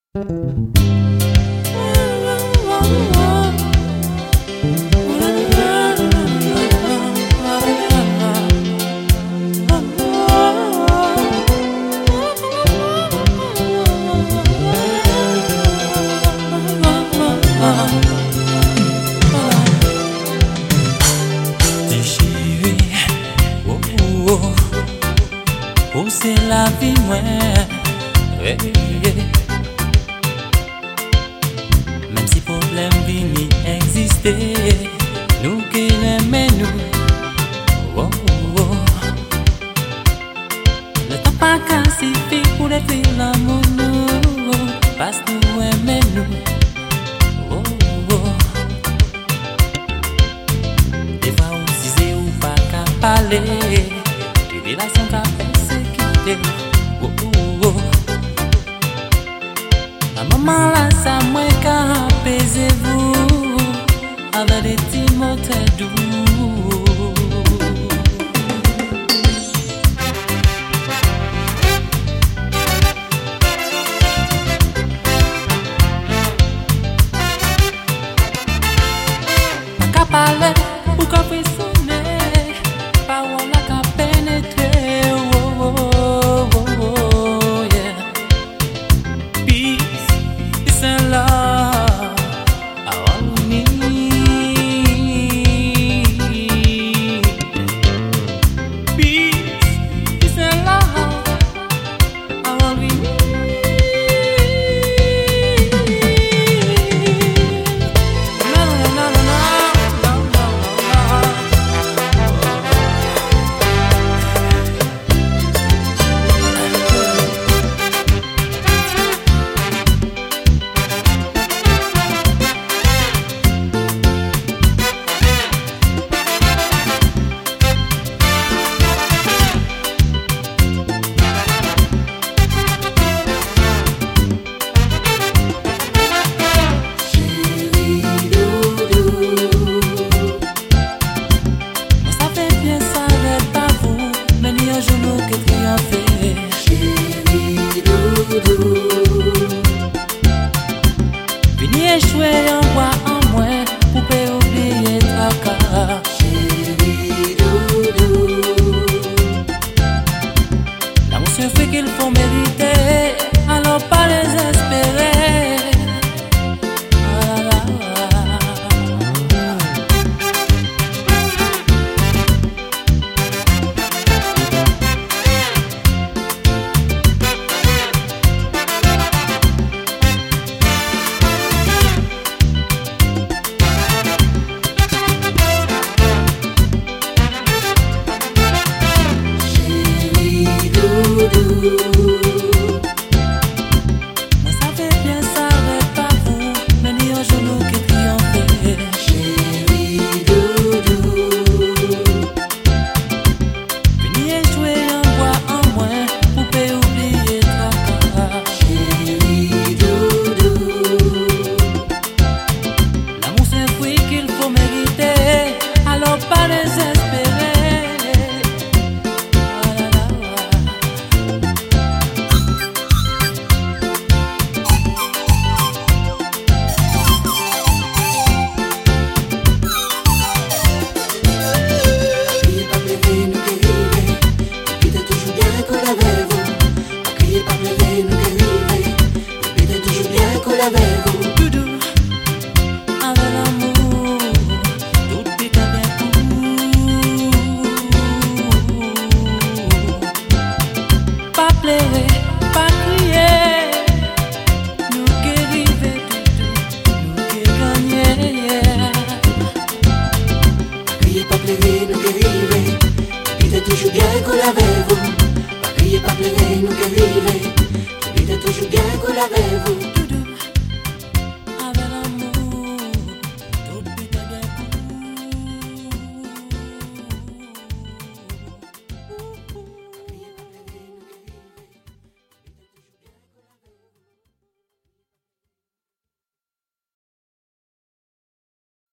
Où c'est la vie, moi? Même si problème vini exister, nous qui l'aimons nous. Le temps pas cassé pour les filles l'amour nous, parce que nous aimons nous. Des fois on disait ou pas qu'à parler, des relations qu'à persécuter. La maman là, ça m'a qu'à apaiser vous avec des petits mots très doux. Qu'à parler ou qu'à frissonner, parole qu'à pénétrer. Échouer en bois en moins pour pas oublier tracas. Chérie doudou, l'amour se fait qu'il faut mériter, alors pas désespérer. Mais ça fait bien ça avec pas vous, mais ni un genou qui triomphe. Chérie doudou, venez jouer en bois en moins pour pas oublier tracas. Chérie doudou, l'amour c'est un fruit qu'il faut mériter, alors pas désespérer. Doudou, avec l'amour, tout pique avec vous. Pas pleurer, pas crier, nous qui vivons doudou, nous qui gagnons. Pas crier, pas pleurer, nous qui vivons, vivez toujours bien qu'on avec vous. Pas crier, pas pleurer, nous qui vivons, vivez toujours bien qu'on avec vous.